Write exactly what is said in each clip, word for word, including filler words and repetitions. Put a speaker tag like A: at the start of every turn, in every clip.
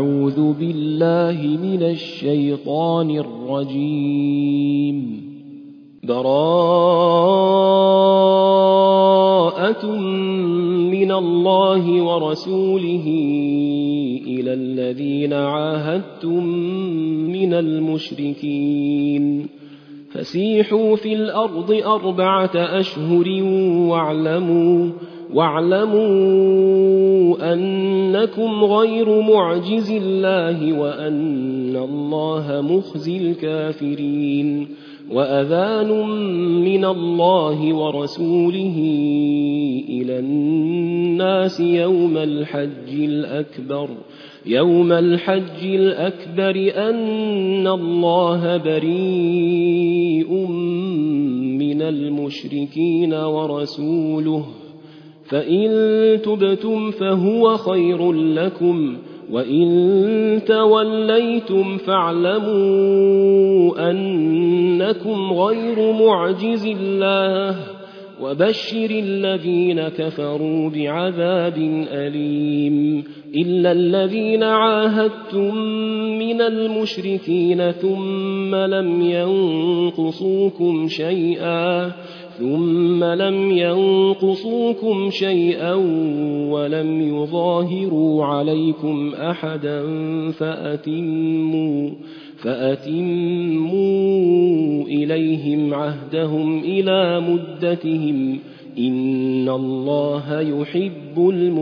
A: أعوذ بالله من الشيطان الرجيم. براءة من الله ورسوله إلى الذين عاهدتم من المشركين فسيحوا في الأرض أربعة أشهر واعلموا, واعلموا أنكم غير معجز الله وأن الله مخزي الكافرين. وأذان من الله ورسوله إلى الناس يوم الحج الأكبر يوم الحج الأكبر أن الله بريء من المشركين ورسوله فإن تبتم فهو خير لكم وإن توليتم فاعلموا أنكم غير معجز الله وبشر الذين كفروا بعذاب أليم. إلا الذين عاهدتم من المشركين ثم لم ينقصوكم شيئا ثم لم ينقصوكم شيئا ولم يظاهروا عليكم أحدا فأتموا, فأتموا إليهم عهدهم إلى مدتهم إن الله يحب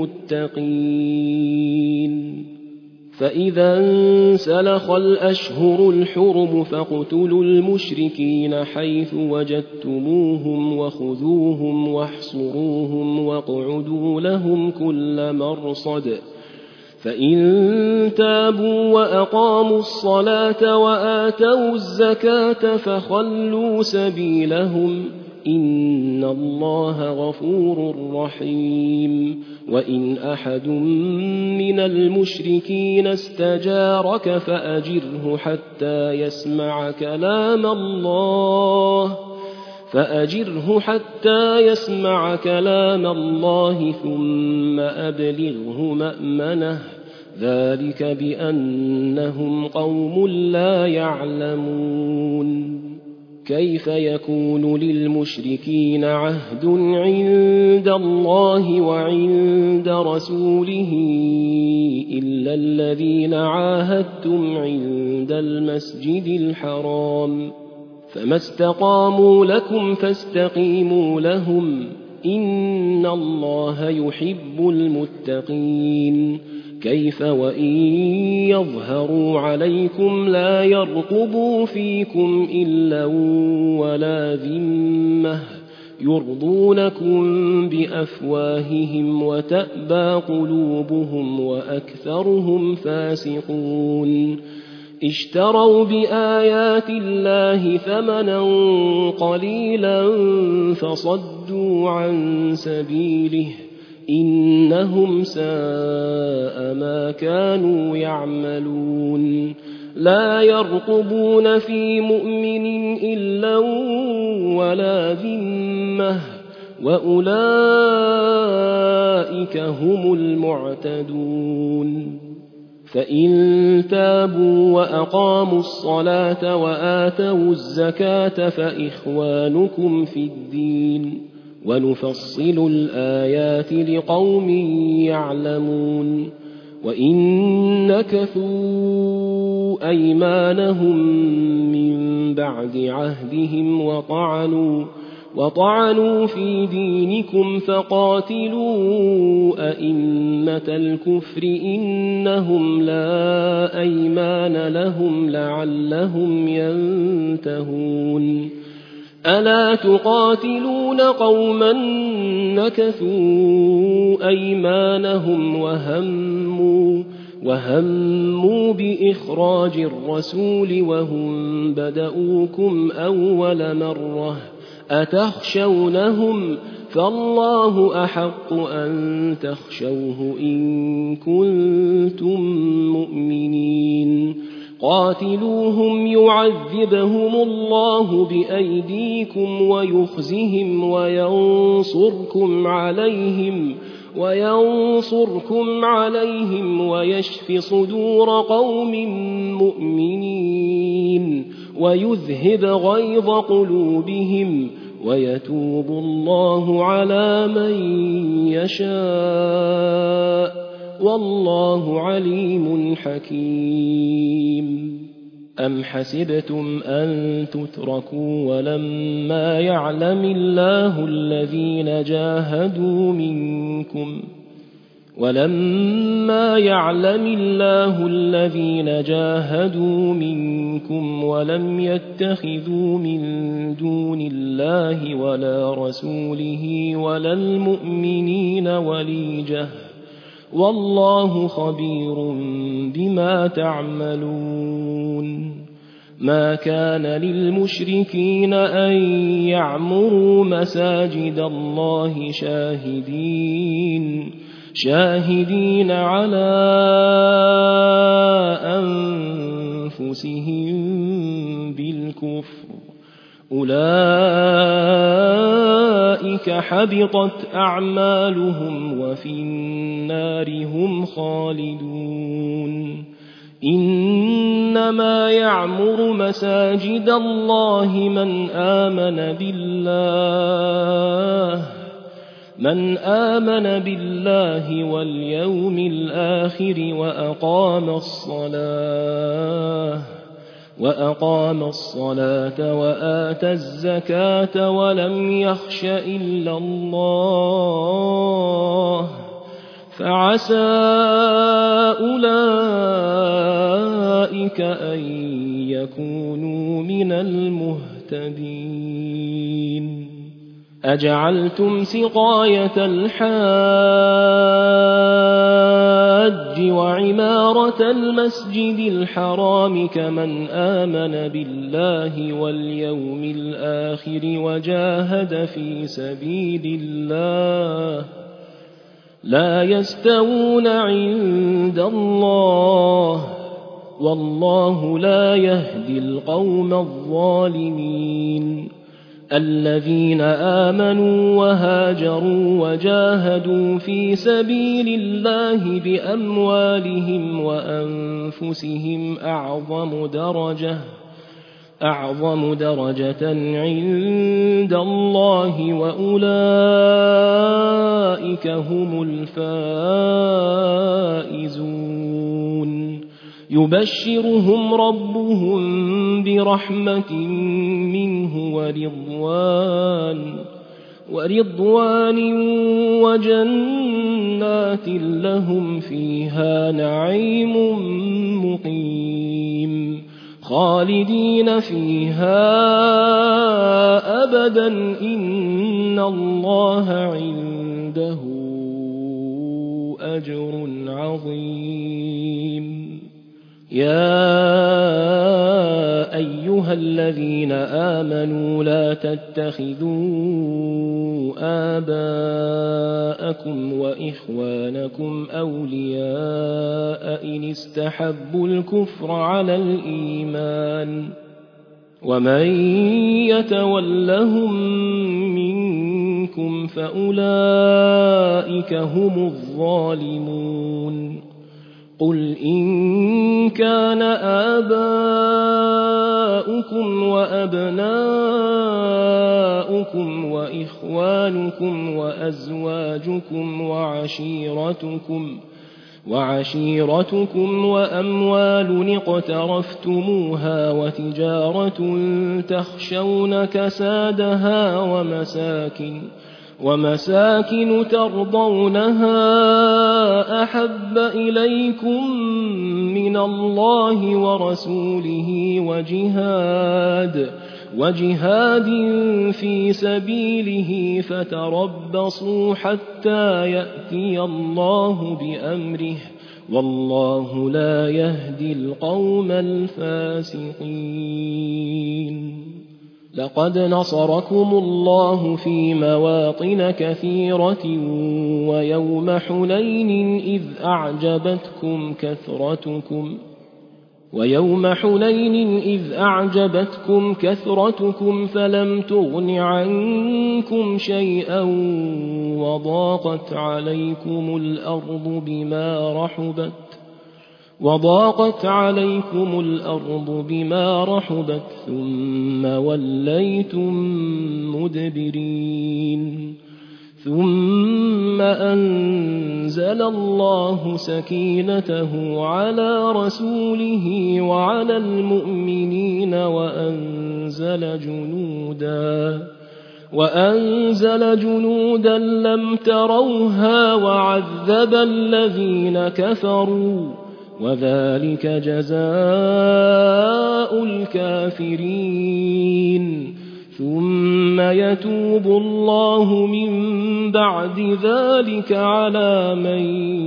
A: المتقين. فإذا انسلخ الأشهر الحرم فاقتلوا المشركين حيث وجدتموهم وخذوهم واحصروهم واقعدوا لهم كل مرصد. فإن تابوا وأقاموا الصلاة وآتوا الزكاة فخلوا سبيلهم إن الله غفور رحيم. وإن أحد من المشركين استجارك فأجره حتى يسمع كلام الله فأجره حتى يسمع كلام الله ثم أبلغه مأمنه ذلك بأنهم قوم لا يعلمون. كيف يكون للمشركين عهد عند الله وعند رسوله إلا الذين عاهدتم عند المسجد الحرام فما استقاموا لكم فاستقيموا لهم إن الله يحب المتقين. كيف وإن يظهروا عليكم لا يرقبوا فيكم إلا ولا ذمة يرضونكم بأفواههم وتأبى قلوبهم وأكثرهم فاسقون. اشتروا بآيات الله ثمنا قليلا فصدوا عن سبيله إنهم ساء ما كانوا يعملون. لا يرقبون في مؤمن إلا ولا ذمة وأولئك هم المعتدون. فإن تابوا وأقاموا الصلاة وآتوا الزكاة فإخوانكم في الدين ونفصل الآيات لقوم يعلمون. وإن نكثوا أيمانهم من بعد عهدهم وطعنوا, وطعنوا في دينكم فقاتلوا أئمة الكفر إنهم لا أيمان لهم لعلهم ينتهون. ألا تقاتلون قوما نكثوا أيمانهم وهموا, وهموا بإخراج الرسول وهم بدؤوكم أول مرة أتخشونهم فالله أحق أن تخشوه إن كنتم مؤمنين. قاتلوهم يعذبهم الله بأيديكم ويخزهم وينصركم عليهم وينصركم عليهم ويشف صدور قوم مؤمنين ويذهب غيظ قلوبهم ويتوب الله على من يشاء والله عليم حكيم. أم حسبتم أن تتركوا ولما يعلم الله الذين جاهدوا منكم ولما يعلم الله الذين جاهدوا منكم ولم يتخذوا من دون الله ولا رسوله ولا المؤمنين وليجة والله خبير بما تعملون. ما كان للمشركين أن يعمروا مساجد الله شاهدين شاهدين على أنفسهم بالكفر أولئك حبطت أعمالهم وفي النار هم خالدون. إنما يعمر مساجد الله من آمن بالله من آمن بالله واليوم الآخر وأقام الصلاة وأقام الصلاة وآتى الزكاة ولم يخش إلا الله فعسى أولئك أن يكونوا من المهتدين. أجعلتم سقاية الحاج وعمارة المسجد الحرام كمن آمن بالله واليوم الآخر وجاهد في سبيل الله لا يستوون عند الله والله لا يهدي القوم الظالمين. الذين آمنوا وهاجروا وجاهدوا في سبيل الله بأموالهم وأنفسهم أعظم درجة أعظم درجة عند الله وأولئك هم الفائزون. يبشرهم ربهم برحمة منه ورضوان ورضوان وجنات لهم فيها نعيم مقيم خالدين فيها أبدا إن الله عنده أجر عظيم. يا أيها الذين آمنوا لا تتخذوا آباءكم وإخوانكم أولياء إن استحبوا الكفر على الإيمان ومن يتولهم منكم فأولئك هم الظالمون. قل إن كان آباؤكم وأبناؤكم وإخوانكم وأزواجكم وعشيرتكم وعشيرتكم وأموال اقترفتموها وتجارة تخشون كسادها ومساكن ومساكن ترضونها أحب إليكم من الله ورسوله وجهاد وجهاد في سبيله فتربصوا حتى يأتي الله بأمره والله لا يهدي القوم الفاسقين. لقد نصركم الله في مواطن كثيرة ويوم حنين إذ أعجبتكم كثرتكم ويوم حنين إذ أعجبتكم كثرتكم فلم تغن عنكم شيئا وضاقت عليكم الأرض بما رحبت وضاقت عليكم الأرض بما رحبت ثم وليتم مدبرين ثم أنزل الله سكينته على رسوله وعلى المؤمنين وأنزل جنودا وأنزل جنودا لم تروها وعذب الذين كفروا وذلك جزاء الكافرين ثم يتوب الله من بعد ذلك على من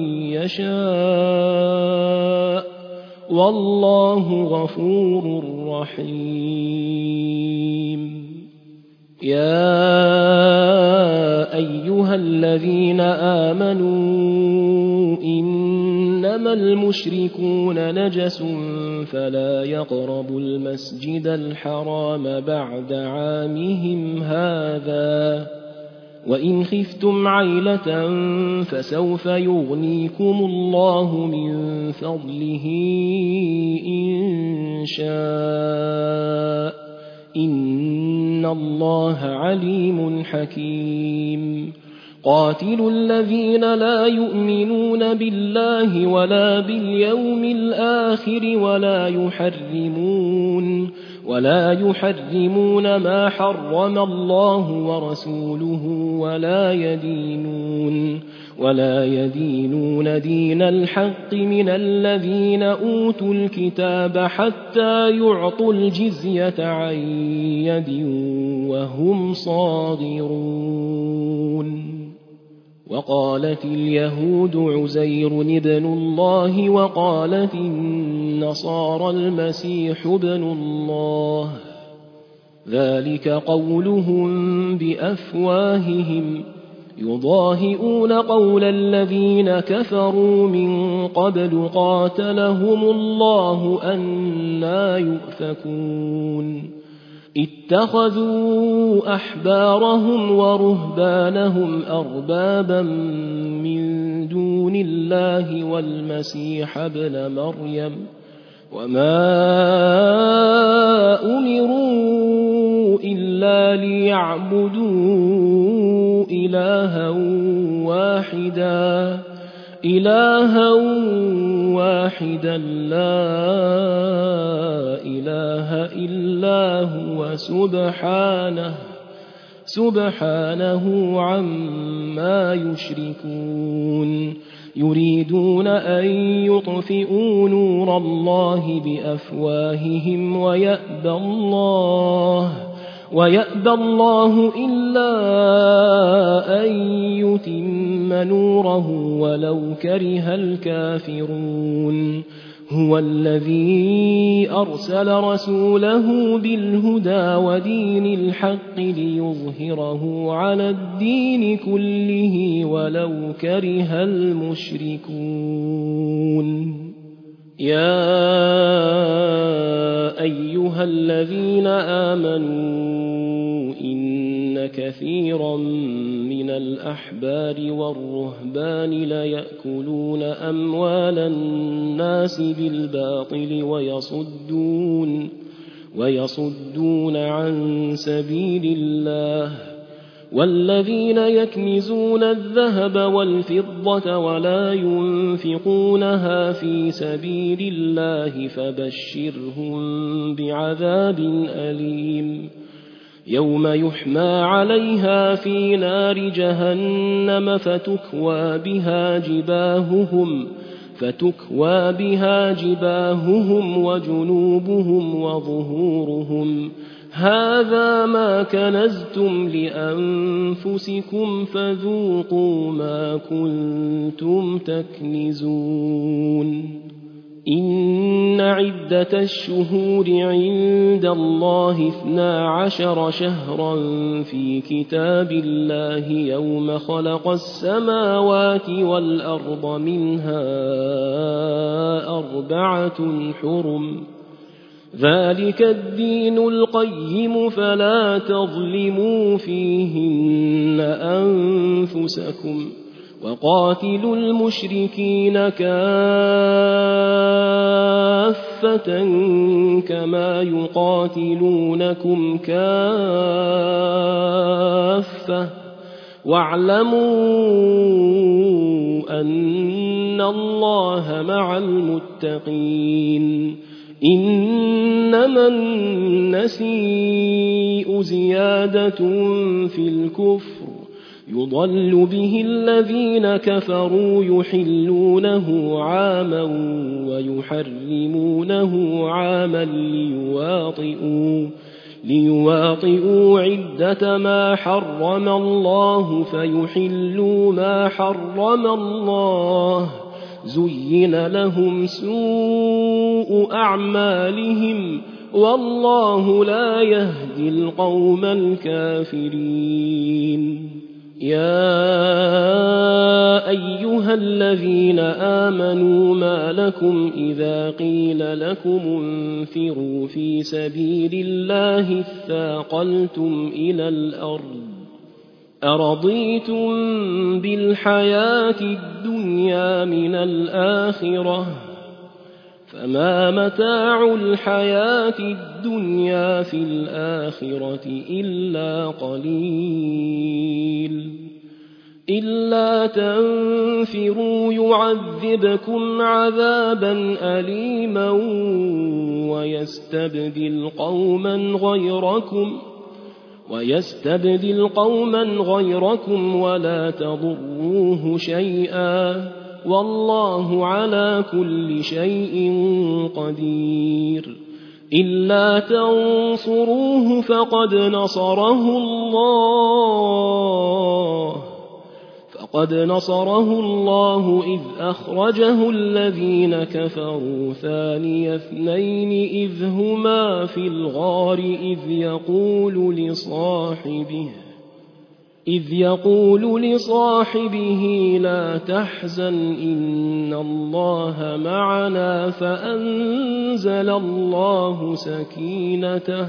A: يشاء والله غفور رحيم يا أيها الذين آمنوا إنما المشركون نجس فلا يقربوا المسجد الحرام بعد عامهم هذا وإن خفتم عيلة فسوف يغنيكم الله من فضله إن شاء إن الله عليم حكيم قاتلوا الذين لا يؤمنون بالله ولا باليوم الآخر ولا يحرمون ولا يحرمون ما حرم الله ورسوله ولا يدينون ولا يدينون دين الحق من الذين أوتوا الكتاب حتى يعطوا الجزية عن يد وهم صاغرون وقالت اليهود عزير ابن الله وقالت النصارى المسيح ابن الله ذلك قولهم بأفواههم يضاهئون قول الذين كفروا من قبل قاتلهم الله أنى يؤفكون اتخذوا أحبارهم ورهبانهم أربابا من دون الله والمسيح ابن مريم وما أمروا إلا ليعبدوا إلها واحدا إلها واحدا لا إله إلا هو سبحانه سبحانه عما يشركون يريدون أن يطفئوا نور الله بأفواههم ويأبى الله ويأبى الله إلا أن يتم نوره ولو كره الكافرون هو الذي أرسل رسوله بالهدى ودين الحق ليظهره على الدين كله ولو كره المشركون يا أيها الذين آمنوا إن كثيرا من الأحبار والرهبان ليأكلون أموال الناس بالباطل ويصدون, ويصدون عن سبيل الله والذين يكنزون الذهب والفضة ولا ينفقونها في سبيل الله فبشرهم بعذاب أليم يوم يحمى عليها في نار جهنم فتكوى بها جباههم فتكوى بها جباههم وجنوبهم وظهورهم هذا ما كنزتم لأنفسكم فذوقوا ما كنتم تكنزون إن عدة الشهور عند الله اثنا عشر شهرا في كتاب الله يوم خلق السماوات والأرض منها أربعة حرم ذلك الدين القيم فلا تظلموا فيهن أنفسكم وقاتلوا المشركين كافة كما يقاتلونكم كافة واعلموا أن الله مع المتقين إنما النسيء زيادة في الكفر يضل به الذين كفروا يحلونه عاما ويحرمونه عاما ليواطئوا, ليواطئوا عدة ما حرم الله فيحلوا ما حرم الله زين لهم سوء أعمالهم والله لا يهدي القوم الكافرين. يا أيها الذين آمنوا ما لكم إذا قيل لكم انفروا في سبيل الله اثاقلتم إلى الأرض أرضيتم بالحياة الدنيا من الآخرة فما متاع الحياة الدنيا في الآخرة إلا قليل إلا تنفروا يعذبكم عذابا أليما ويستبدل قوما غيركم ويستبدل قوما غيركم ولا تضروه شيئا والله على كل شيء قدير. إلا تنصروه فقد نصره الله فقد نصره الله إذ أخرجه الذين كفروا ثاني اثنين إذ هما في الغار إذ يقول لصاحبه إذ يقول لصاحبه لا تحزن إن الله معنا فأنزل الله سكينته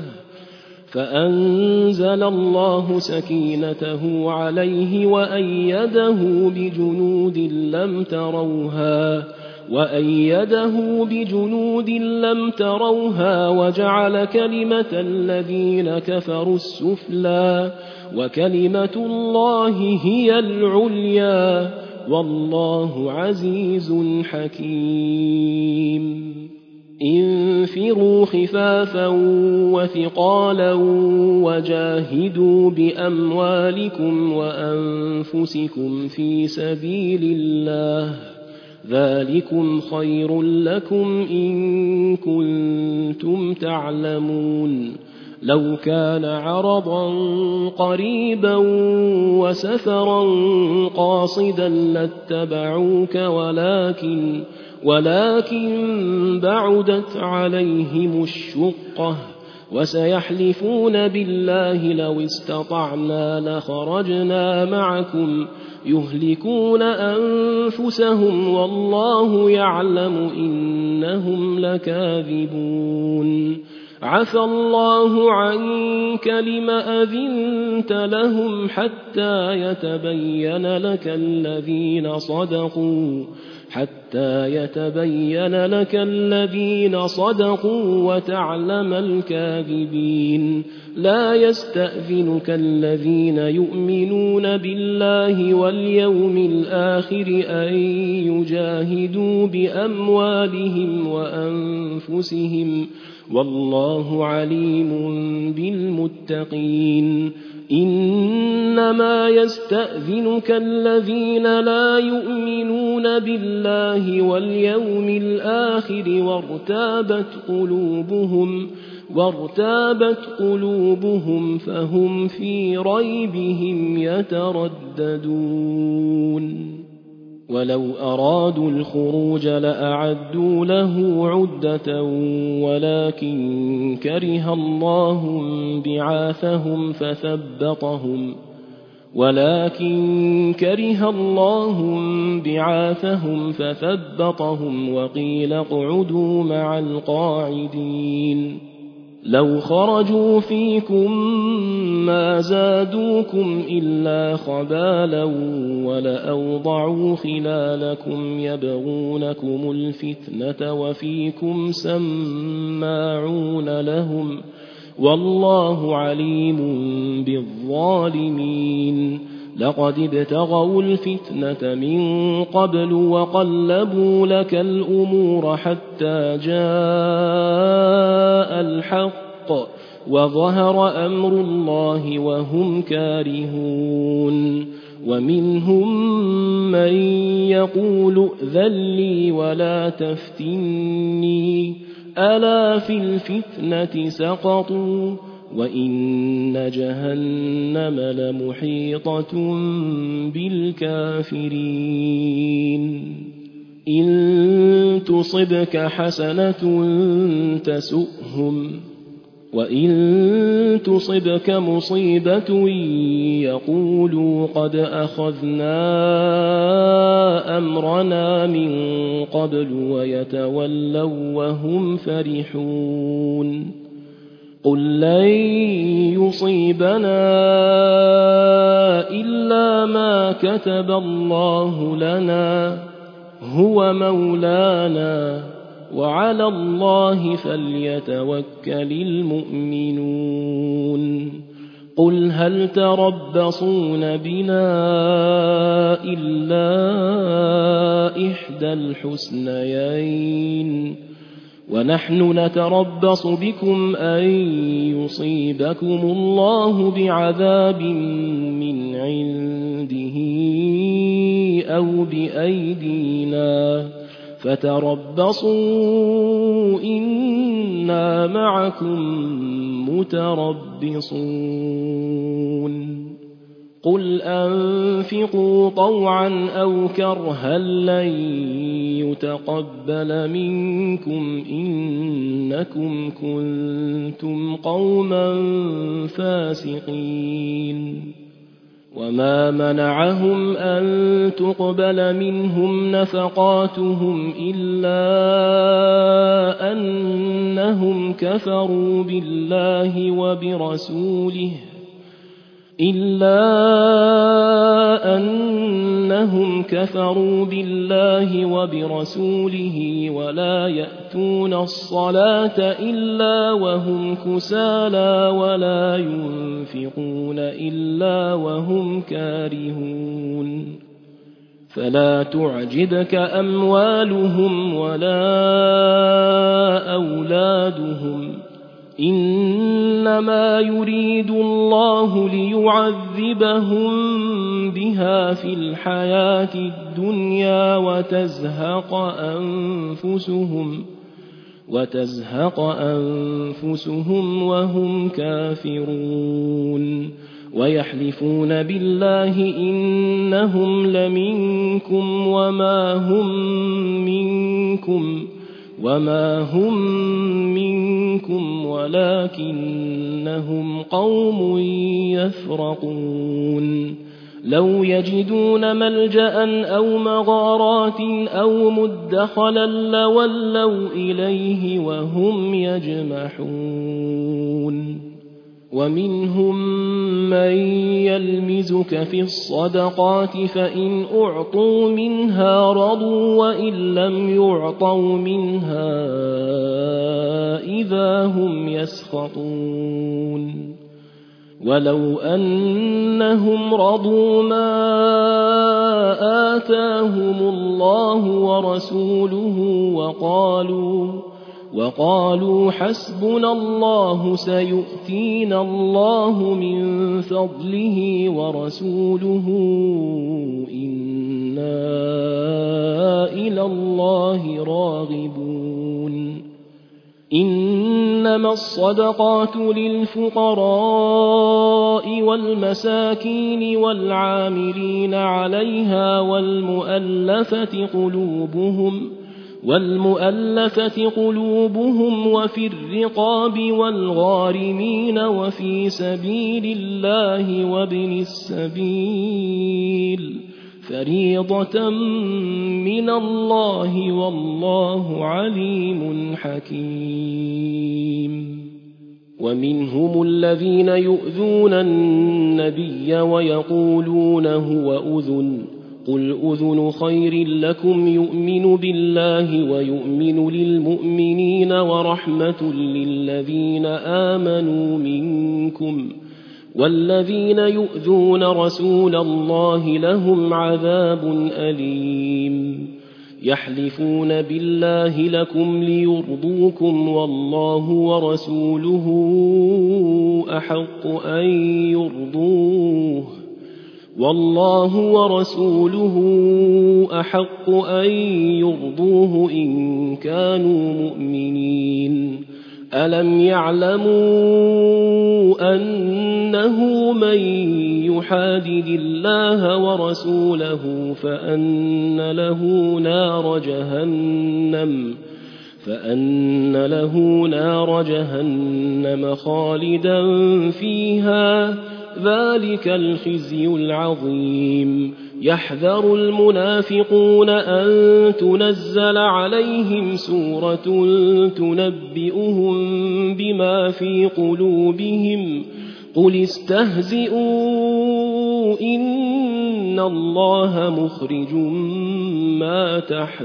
A: فأنزل الله سكينته عليه وأيده بجنود لم تروها وأيده بجنود لم تروها وجعل كلمة الذين كفروا السفلى وكلمة الله هي العليا والله عزيز حكيم. انفروا خفافا وثقالا وجاهدوا بأموالكم وأنفسكم في سبيل الله ذلكم خير لكم إن كنتم تعلمون. لو كان عرضا قريبا وسفرا قاصدا لاتبعوك ولكن ولكن بعدت عليهم الشقة وسيحلفون بالله لو استطعنا لخرجنا معكم يهلكون أنفسهم والله يعلم إنهم لكاذبون. عفى الله عنك لم أذنت لهم حتى يتبين لك الذين صدقوا حتى يتبين لك الذين صدقوا وتعلم الكاذبين. لا يستأذنك الذين يؤمنون بالله واليوم الآخر أن يجاهدوا بأموالهم وأنفسهم والله عليم بالمتقين. إنما يستأذنك الذين لا يؤمنون بالله واليوم الآخر وارتابت قلوبهم وارتابت قلوبهم فهم في ريبهم يترددون. ولو أرادوا الخروج لأعدوا له عدة ولكن كره الله بعاثهم فثبطهم ولكن كره الله بعاثهم فثبطهم وقيل اقعدوا مع القاعدين لو خرجوا فيكم ما زادوكم إلا خبالا ولأوضعوا خلالكم يبغونكم الفتنة وفيكم سماعون لهم والله عليم بالظالمين لقد ابتغوا الفتنة من قبل وقلبوا لك الأمور حتى جاء الحق وظهر أمر الله وهم كارهون ومنهم من يقول ائذن لي ولا تفتني ألا في الفتنة سقطوا وإن جهنم لمحيطة بالكافرين إن تصبك حسنة تسؤهم وإن تصبك مصيبة يقولوا قد أخذنا أمرنا من قبل ويتولوا وهم فرحون قل لن يصيبنا إلا ما كتب الله لنا هو مولانا وعلى الله فليتوكل المؤمنون قل هل تربصون بنا إلا إحدى الحسنيين ونحن نتربص بكم أن يصيبكم الله بعذاب من عنده أو بأيدينا فتربصوا إنا معكم متربصون قل أنفقوا طوعا أو كرها لن يتقبل منكم إنكم كنتم قوما فاسقين وما منعهم أن تقبل منهم نفقاتهم إلا أنهم كفروا بالله وبرسوله إلا أنهم كفروا بالله وبرسوله ولا يأتون الصلاة إلا وهم كسالى ولا ينفقون إلا وهم كارهون فلا تعجبك أموالهم ولا أولادهم إنما يريد الله ليعذبهم بها في الحياة الدنيا وتزهق أنفسهم وتزهق أنفسهم وهم كافرون ويحلفون بالله إنهم لمنكم وما هم منكم وما هم منكم ولكنهم قوم يفرقون لو يجدون ملجأ أو مغارات أو مدخلا لولوا إليه وهم يجمحون ومنهم من يلمزك في الصدقات فإن أعطوا منها رضوا وإن لم يعطوا منها إذا هم يسخطون ولو أنهم رضوا ما آتاهم الله ورسوله وقالوا وقالوا حسبنا الله سيؤتينا الله من فضله ورسوله إنا إلى الله راغبون إن إنما الصدقات للفقراء والمساكين والعاملين عليها والمؤلفة قلوبهم والمؤلفة قلوبهم وفي الرقاب والغارمين وفي سبيل الله وابن السبيل فريضة من الله والله عليم حكيم. ومنهم الذين يؤذون النبي ويقولون هو أذن قل أذن خير لكم يؤمن بالله ويؤمن للمؤمنين ورحمة للذين آمنوا منكم والذين يؤذون رسول الله لهم عذاب أليم. يحلفون بالله لكم ليرضوكم والله ورسوله أحق أن يرضوه والله ورسوله أحق أن يرضوه إن كانوا مؤمنين. ألم يعلموا أنه من يحادد الله ورسوله فأن له نار جهنم فأن له نار جهنم خالدا فيها ذلك الخزي العظيم. يحذر المنافقون أن تنزل عليهم سورة تنبئهم بما في قلوبهم قل استهزئوا إن الله مخرج ما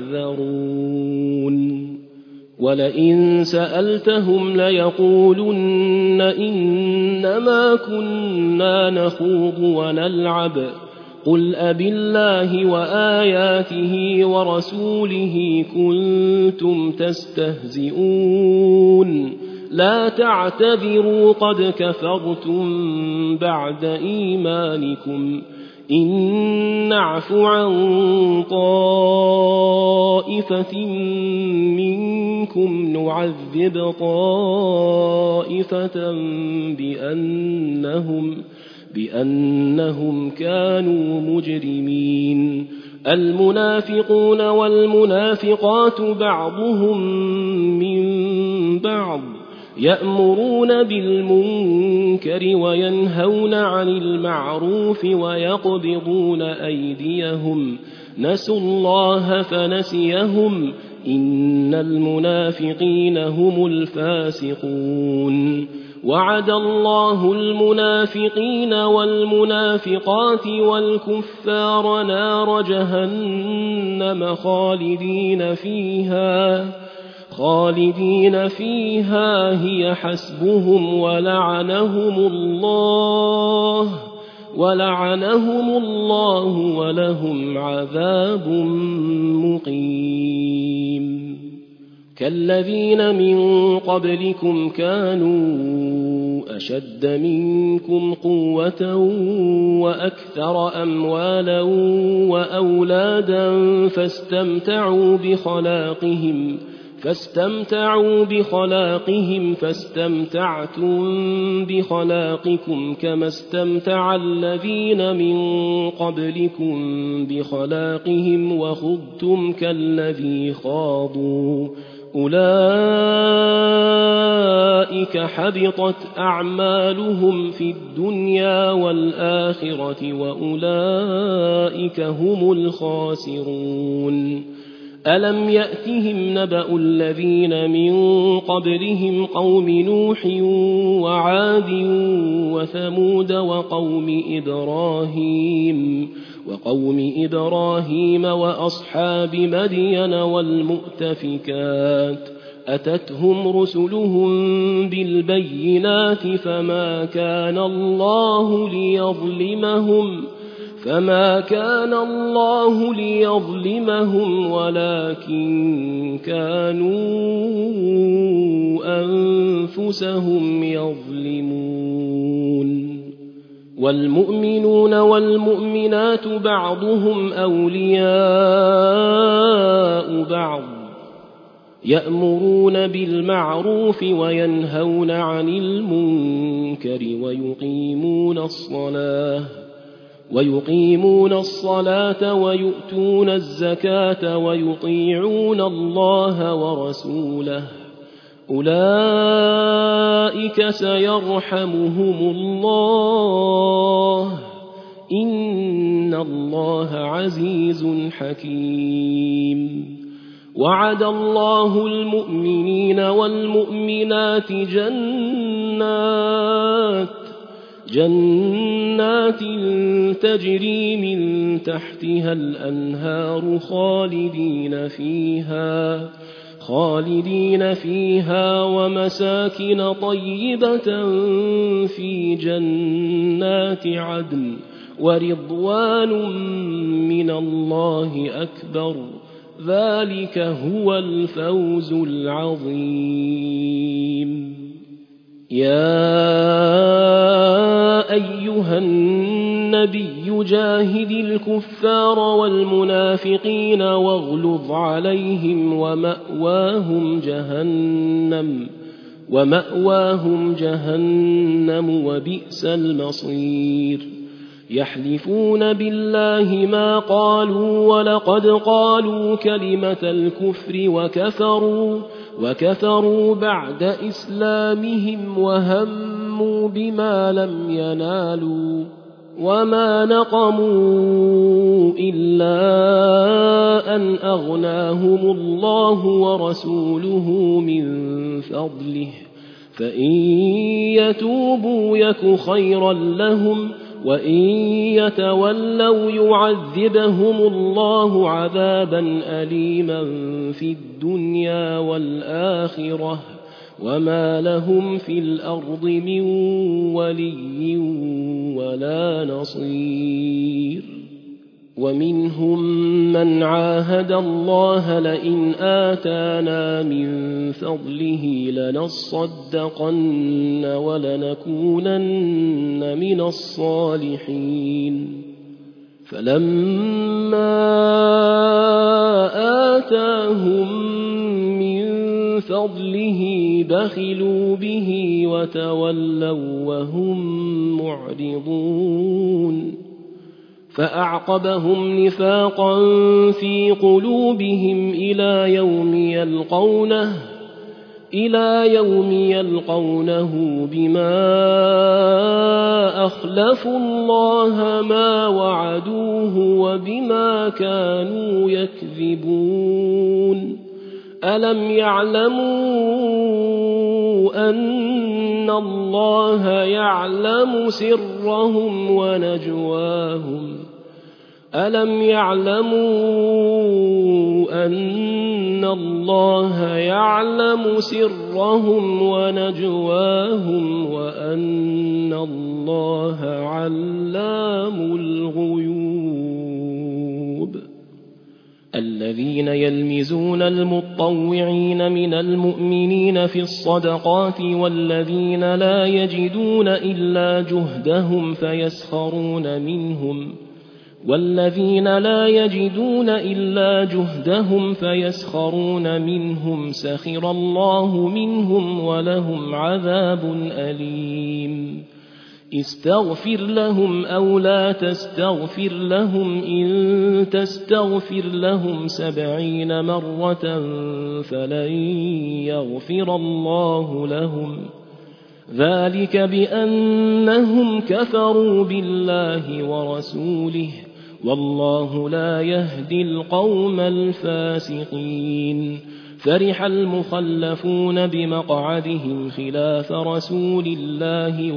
A: تحذرون. ولئن سألتهم ليقولن إنما كنا نخوض ونلعب قل أبالله وآياته ورسوله كنتم تستهزئون لا تعتذروا قد كفرتم بعد إيمانكم إن نعف عن طائفة منكم نعذب طائفة بأنهم بأنهم كانوا مجرمين. المنافقون والمنافقات بعضهم من بعض يأمرون بالمنكر وينهون عن المعروف ويقبضون أيديهم نسوا الله فنسيهم إن المنافقين هم الفاسقون. وعد الله المنافقين والمنافقات والكفار نار جهنم خالدين فيها خالدين فيها هي حسبهم ولعنهم الله ولعنهم الله ولهم عذاب مقيم. كالذين من قبلكم كانوا أشد منكم قوة وأكثر أموالا وأولادا فاستمتعوا بخلاقهم فاستمتعوا بخلاقهم فاستمتعتم بخلاقكم كما استمتع الذين من قبلكم بخلاقهم وخضتم كالذي خاضوا أولئك حبطت أعمالهم في الدنيا والآخرة وأولئك هم الخاسرون. ألم يأتهم نبأ الذين من قبلهم قوم نوح وعاد وثمود وقوم إبراهيم وقوم إبراهيم وأصحاب مدين والمؤتفكات أتتهم رسلهم بالبينات فما كان الله ليظلمهم فما كان الله ليظلمهم ولكن كانوا أنفسهم يظلمون. والمؤمنون والمؤمنات بعضهم أولياء بعض يأمرون بالمعروف وينهون عن المنكر ويقيمون الصلاة ويقيمون الصلاة ويؤتون الزكاة ويطيعون الله ورسوله أولئك سيرحمهم الله إن الله عزيز حكيم وعد الله المؤمنين والمؤمنات جنات جنات تجري من تحتها الأنهار خالدين فيها خالدين فيها ومساكن طيبة في جنات عدن ورضوان من الله أكبر ذلك هو الفوز العظيم يا أيها النبي جاهد الكفار والمنافقين واغلظ عليهم ومأواهم جهنم ومأواهم جهنم وبئس المصير يحلفون بالله ما قالوا ولقد قالوا كلمة الكفر وكفروا وكفروا بعد إسلامهم وهموا بما لم ينالوا وما نقموا إلا أن أغناهم الله ورسوله من فضله فإن يتوبوا يك خيرا لهم وإن يتولوا يعذبهم الله عذابا أليما في الدنيا والآخرة وما لهم في الأرض من ولي ولا نصير ومنهم من عاهد الله لئن آتانا من فضله لنصدقن ولنكونن من الصالحين فلما آتاهم من فضله بخلوا به وتولوا وهم معرضون فأعقبهم نفاقا في قلوبهم إلى يوم يلقونه إلى يوم يلقونه بما أخلفوا الله ما وعدوه وبما كانوا يكذبون ألم يعلموا أن الله يعلم سرهم ونجواهم ألم يعلموا أن الله يعلم سرهم ونجواهم وأن الله علام الغيوب الذين يلمزون المطوعين من المؤمنين في الصدقات والذين لا يجدون إلا جهدهم فيسخرون منهم والذين لا يجدون إلا جهدهم فيسخرون منهم سخر الله منهم ولهم عذاب أليم استغفر لهم أو لا تستغفر لهم إن تستغفر لهم سبعين مرة فلن يغفر الله لهم ذلك بأنهم كفروا بالله ورسوله والله لا يهدي القوم الفاسقين فرح المخلفون بمقعدهم خلاف رسول الله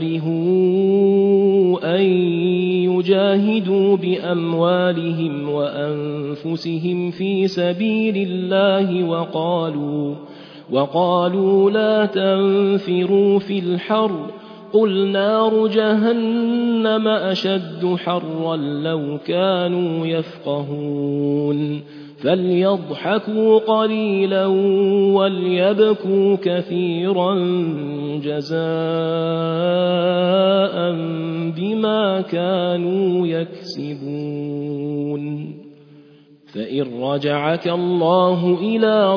A: وكرهوا أن يجاهدوا بأموالهم وأنفسهم في سبيل الله وقالوا وقالوا لا تنفروا في الحر قل نار جهنم أشد حرا لو كانوا يفقهون فليضحكوا قليلا وليبكوا كثيرا جزاء بما كانوا يكسبون فإن رجعك الله إلى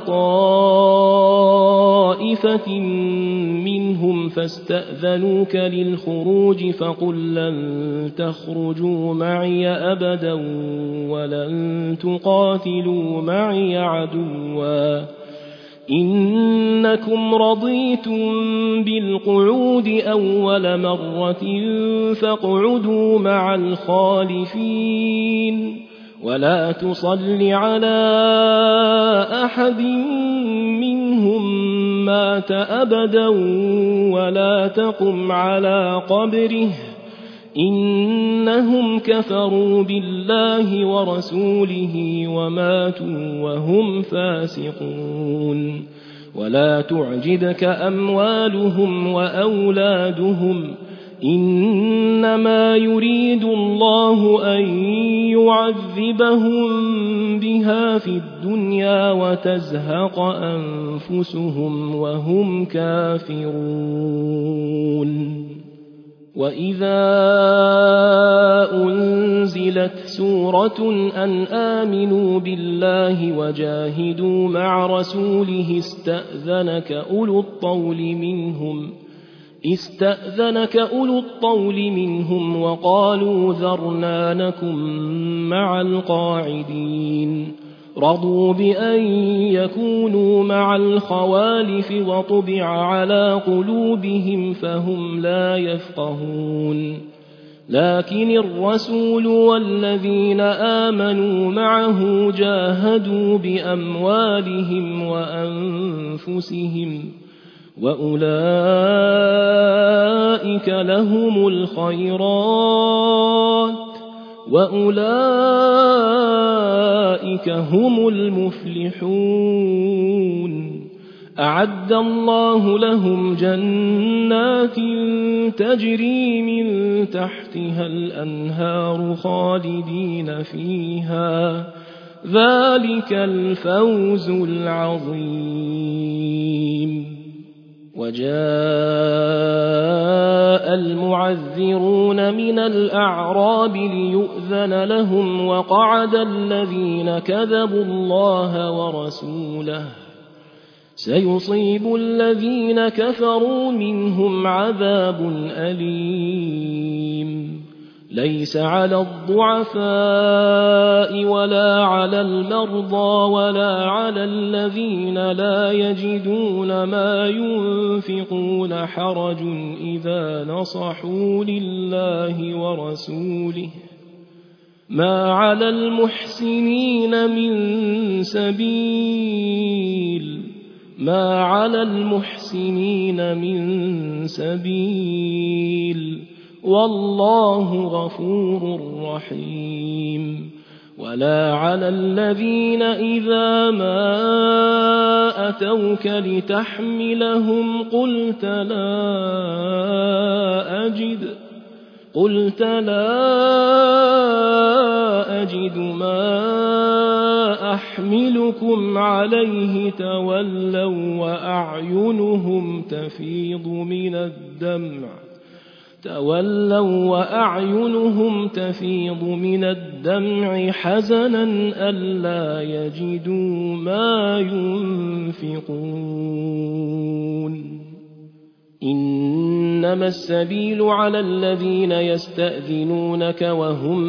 A: طائفة منهم فاستأذنوك للخروج فقل لن تخرجوا معي أبدا ولن تقاتلوا معي عدوا إنكم رضيتم بالقعود أول مرة فاقعدوا مع الخالفين ولا تصل على أحد منهم مات أبدا ولا تقم على قبره إنهم كفروا بالله ورسوله وماتوا وهم فاسقون ولا تعجبك أموالهم وأولادهم إنما يريد الله أن يعذبهم بها في الدنيا وتزهق أنفسهم وهم كافرون وإذا أنزلت سورة أن آمنوا بالله وجاهدوا مع رسوله استأذنك أولو الطول منهم استأذنك أولو الطول منهم وقالوا ذرنا نكن مع القاعدين رضوا بأن يكونوا مع الخوالف وطبع على قلوبهم فهم لا يفقهون لكن الرسول والذين آمنوا معه جاهدوا بأموالهم وأنفسهم وأولئك لهم الخيرات وأولئك هم المفلحون أعد الله لهم جنات تجري من تحتها الأنهار خالدين فيها ذلك الفوز العظيم وجاء المعذرون من الأعراب ليؤذن لهم وقعد الذين كذبوا الله ورسوله سيصيب الذين كفروا منهم عذاب أليم ليس على الضعفاء ولا على المرضى ولا على الذين لا يجدون ما ينفقون حرج إذا نصحوا لله ورسوله ما على المحسنين من سبيل ما على المحسنين من سبيل والله غفور رحيم ولا على الذين إذا ما أتوك لتحملهم قلت لا أجد قلت لا أجد ما أحملكم عليه تولوا وأعينهم تفيض من الدمع تولوا وأعينهم تفيض من الدمع حزنا ألا يجدوا ما ينفقون إنما السبيل على الذين يستأذنونك وهم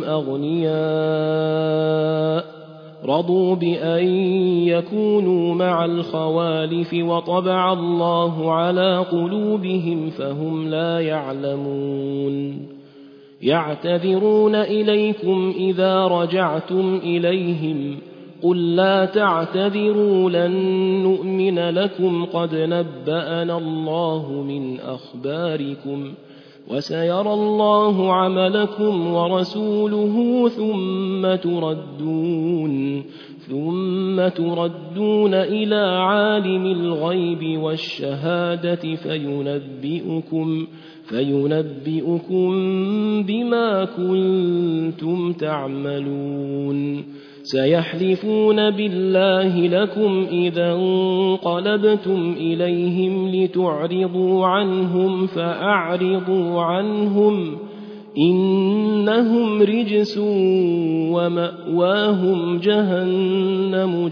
A: أغنياء رضوا بأن يكونوا مع الخوالف وطبع الله على قلوبهم فهم لا يعلمون يعتذرون إليكم إذا رجعتم إليهم قل لا تعتذروا لن نؤمن لكم قد نبأنا الله من أخباركم وسيرى الله عملكم ورسوله ثم تردون ثم تردون إلى عالم الغيب والشهادة فينبئكم فينبئكم بما كنتم تعملون سيحلفون بالله لكم إذا انقلبتم إليهم لتعرضوا عنهم فأعرضوا عنهم إنهم رجس ومأواهم جهنم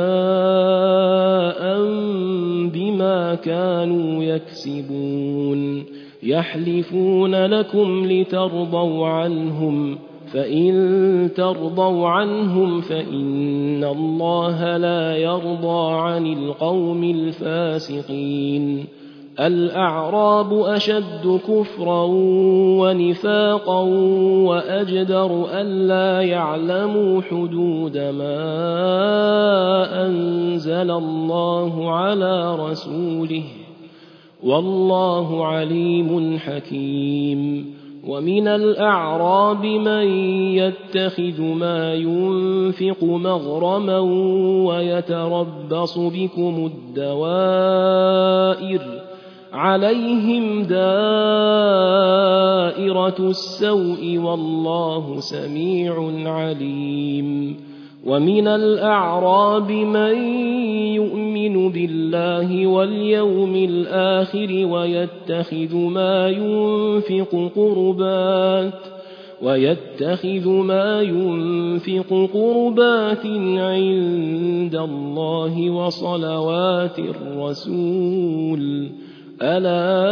A: جزاء بما كانوا يكسبون يحلفون لكم لترضوا عنهم فإن ترضوا عنهم فإن الله لا يرضى عن القوم الفاسقين الأعراب أشد كفرا ونفاقا وأجدر ألا يعلموا حدود ما أنزل الله على رسوله والله عليم حكيم ومن الأعراب من يتخذ ما ينفق مغرما ويتربص بكم الدوائر عليهم دائرة السوء والله سميع عليم ومن الأعراب من يؤمن بالله واليوم الآخر ويتخذ ما ينفق قربات ويتخذ ما ينفق قربات عند الله وصلوات الرسول ألا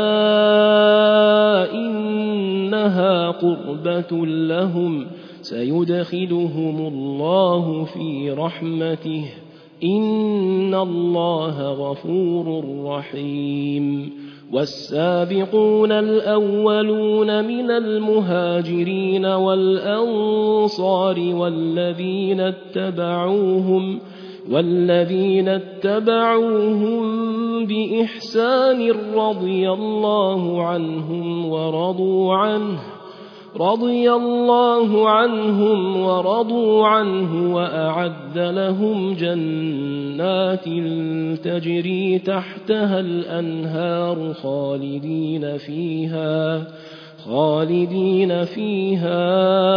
A: إنها قربة لهم سيدخلهم الله في رحمته إن الله غفور رحيم والسابقون الأولون من المهاجرين والأنصار والذين اتبعوهم والذين اتبعوهم بإحسان رضي الله عنهم ورضوا عنه رضي الله عنهم ورضوا عنه وأعد لهم جنات تجري تحتها الأنهار خالدين فيها خالدين فيها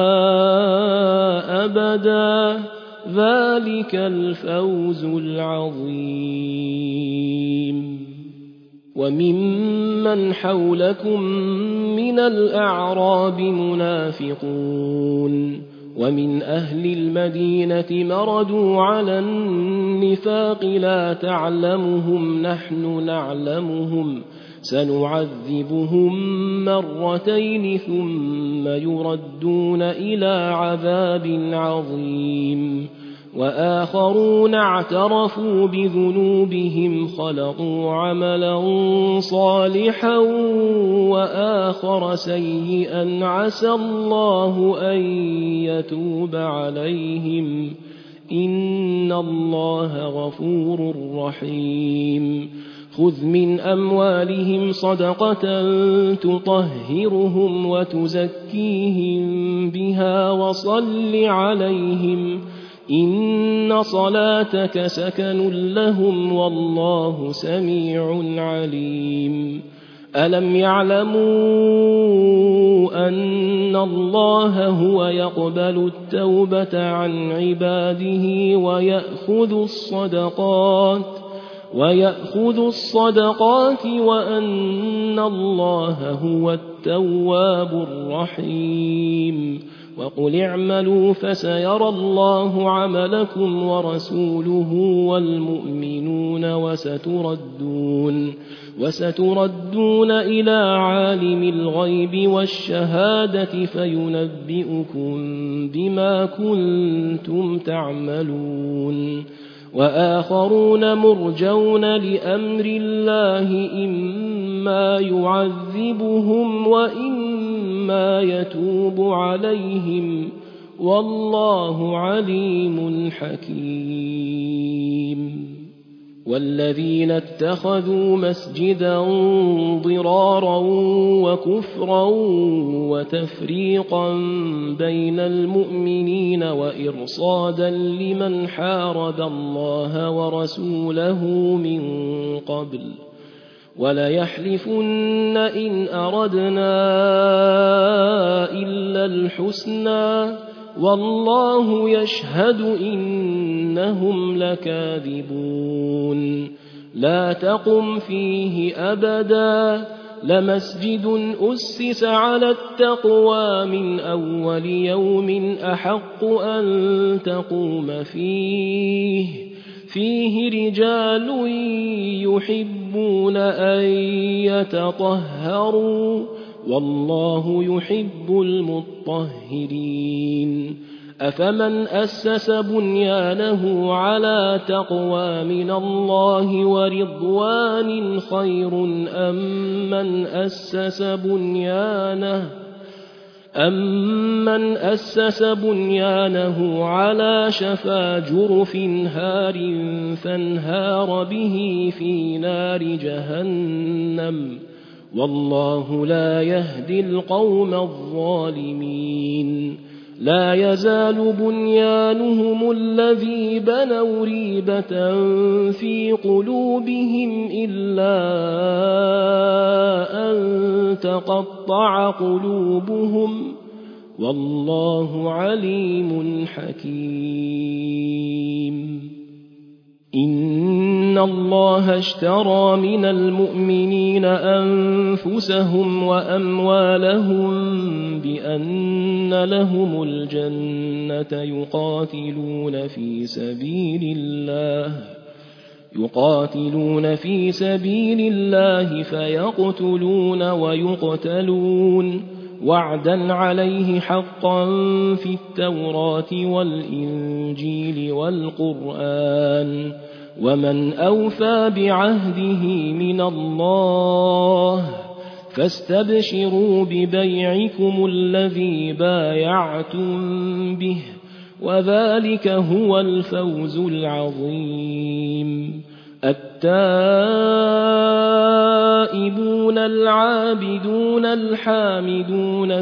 A: أبدا ذلك الفوز العظيم وممن حولكم من الأعراب منافقون ومن أهل المدينة مردوا على النفاق لا تعلمهم نحن نعلمهم سنعذبهم مرتين ثم يردون إلى عذاب عظيم وآخرون اعترفوا بذنوبهم خلقوا عملا صالحا وآخر سيئا عسى الله أن يتوب عليهم إن الله غفور رحيم خذ من أموالهم صدقة تطهرهم وتزكيهم بها وصل عليهم إن صلاتك سكن لهم والله سميع عليم ألم يعلموا أن الله هو يقبل التوبة عن عباده ويأخذ الصدقات ويأخذ الصدقات وأن الله هو التواب الرحيم وقل اعملوا فسيرى الله عملكم ورسوله والمؤمنون وستردون, وستردون إلى عالم الغيب والشهادة فينبئكم بما كنتم تعملون وآخرون مرجون لأمر الله إما يعذبهم وإما يتوب عليهم والله عليم حكيم والذين اتخذوا مسجدا ضرارا وكفرا وتفريقا بين المؤمنين وإرصادا لمن حارب الله ورسوله من قبل وليحلفن إن أردنا إلا الحسنى والله يشهد إنهم لكاذبون لا تقم فيه أبدا لمسجد أسس على التقوى من أول يوم أحق أن تقوم فيه فيه رجال يحبون أن يتطهروا والله يحب المطهرين أفمن أسس بنيانه على تقوى من الله ورضوان خير أم من أسس بنيانه أمن أسس بنيانه على شفا جرف هار فانهار به في نار جهنم والله لا يهدي القوم الظالمين لا يزال بنيانهم الذي بنوا ريبة في قلوبهم إلا أن تقطع قلوبهم والله عليم حكيم إن الله اشترى من المؤمنين أنفسهم وأموالهم بأن لهم الجنة يقاتلون في سبيل الله يقاتلون في سبيل الله فيقتلون ويقتلون وعدا عليه حقا في التوراة والإنجيل والقرآن ومن أوفى بعهده من الله فاستبشروا ببيعكم الذي بايعتم به وذلك هو الفوز العظيم التائبون العابدون الحامدون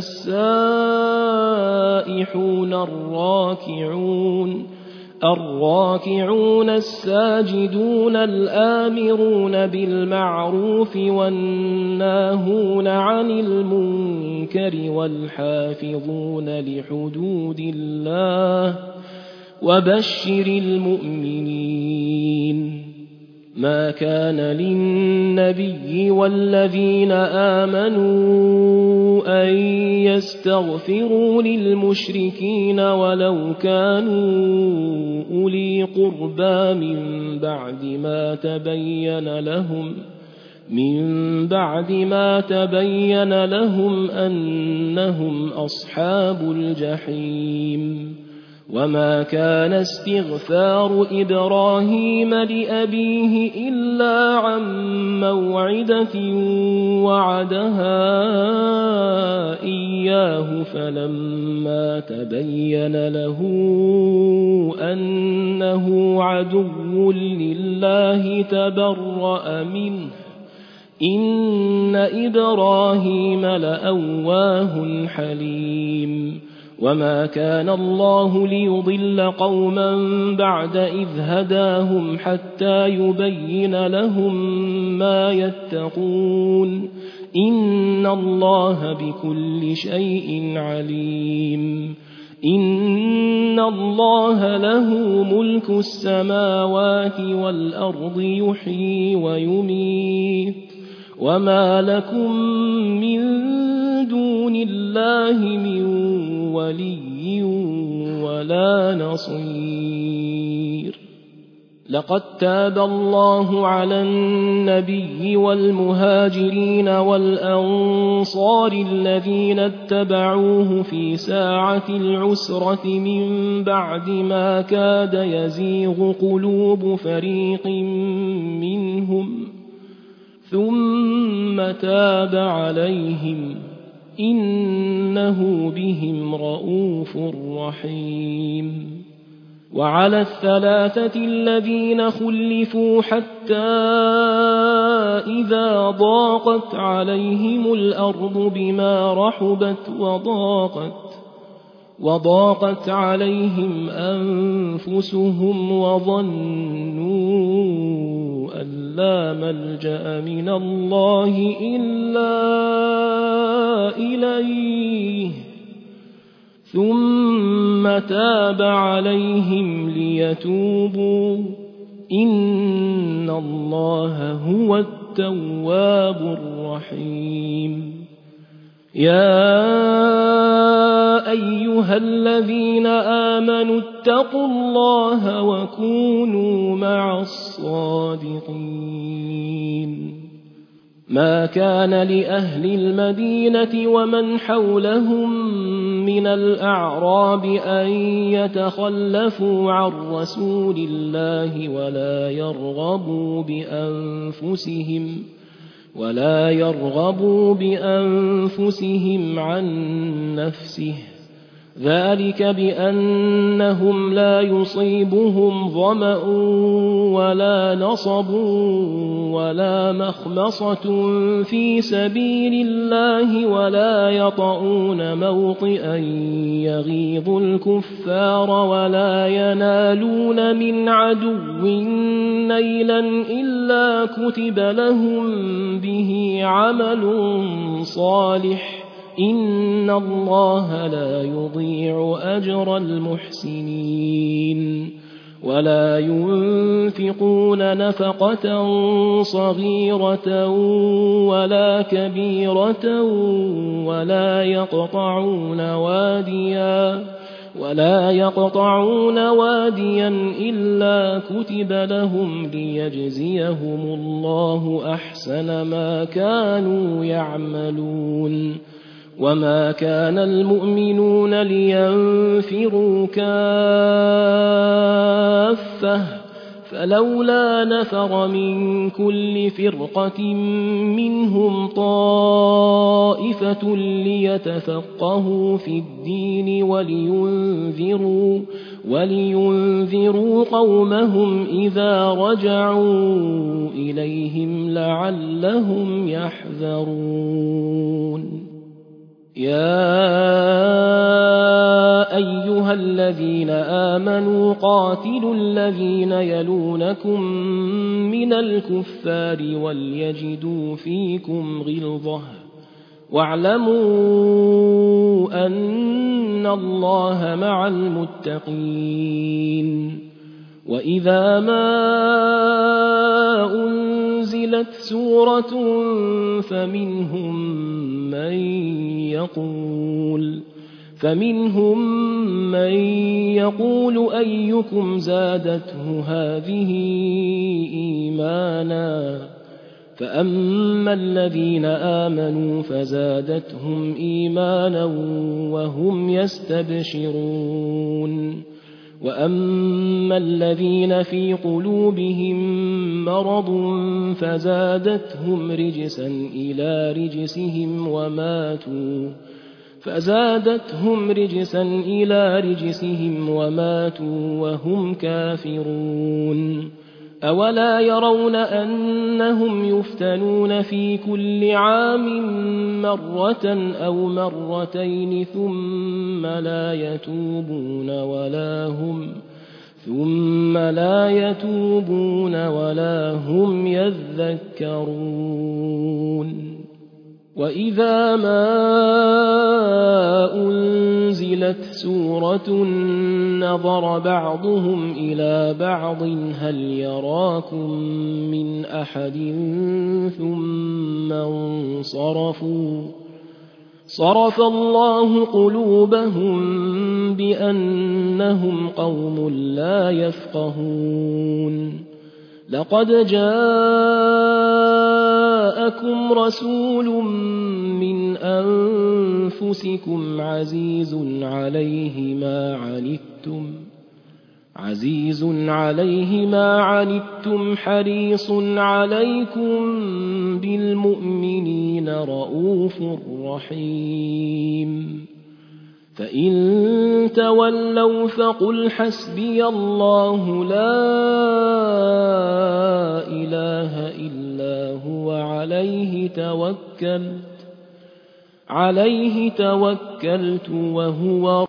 A: السائحون الراكعون الراكعون الساجدون الآمرون بالمعروف والناهون عن المنكر والحافظون لحدود الله وبشر المؤمنين ما كان للنبي والذين آمنوا أن يستغفروا للمشركين ولو كانوا أولي قربى من بعد ما تبين لهم من بعد ما تبين لهم أنهم أصحاب الجحيم وما كان استغفار إبراهيم لأبيه إلا عن موعدة وعدها إياه فلما تبين له أنه عدو لله تبرأ منه إن إبراهيم لأواه حليم وما كان الله ليضل قوما بعد إذ هداهم حتى يبين لهم ما يتقون إن الله بكل شيء عليم إن الله له ملك السماوات والأرض يحيي ويميت وما لكم من دون الله من ولي ولا نصير لقد تاب الله على النبي والمهاجرين والأنصار الذين اتبعوه في ساعة العسرة من بعد ما كاد يزيغ قلوب فريق منهم ثم تاب عليهم إنه بهم رءوف رحيم وعلى الثلاثة الذين خلفوا حتى إذا ضاقت عليهم الأرض بما رحبت وضاقت وضاقت عليهم أنفسهم وظنوا أن لا ملجأ من الله إلا إليه ثم تاب عليهم ليتوبوا إن الله هو التواب الرحيم يا أيها الذين آمنوا اتقوا الله وكونوا مع الصادقين ما كان لأهل المدينة ومن حولهم من الأعراب أن يتخلفوا عن رسول الله ولا يرغبوا بأنفسهم ولا يرغبوا بأنفسهم عن نفسه ذلك بأنهم لا يصيبهم ظمأ ولا نصب ولا مخمصة في سبيل الله ولا يطؤون موطئا يغيظ الكفار ولا ينالون من عدو نيلا إلا كتب لهم به عمل صالح إن الله لا يضيع أجر المحسنين ولا ينفقون نفقة صغيرة ولا كبيرة ولا يقطعون واديا ولا يقطعون واديا إلا كتب لهم ليجزيهم الله أحسن ما كانوا يعملون وما كان المؤمنون لينفروا كافة فلولا نفر من كل فرقة منهم طائفة ليتفقهوا في الدين ولينذروا, ولينذروا قومهم إذا رجعوا إليهم لعلهم يحذرون يا أيها الذين آمنوا قاتلوا الذين يلونكم من الكفار وليجدوا فيكم غلظة واعلموا أن الله مع المتقين وإذا ما أنزلت سورة فمنهم من يقول فمنهم من يقول أيكم زادته هذه إيمانا فأما الذين آمنوا فزادتهم إيمانا وهم يستبشرون وأما الذين في قلوبهم مرض فزادتهم رجسا إلى رجسهم وماتوا فزادتهم رجسا إلى رجسهم وماتوا وهم كافرون أولا يرون أنهم يفتنون في كل عام مرة أو مرتين ثم لا يتوبون ولا هم ثم لا يتوبون ولا هم يذكرون وإذا ما أنزلت سورة نظر بعضهم إلى بعض هل يراكم من أحد ثم انصرفوا صرف الله قلوبهم بأنهم قوم لا يفقهون لقد جاءكم رسول من أنفسكم عزيز عليه ما عنتم عزيز عليه ما عنتم حريص عليكم بالمؤمنين رؤوف رحيم فإن تولوا فقل حسبي الله لا إله إلا هو عليه توكلت عليه توكلت وهو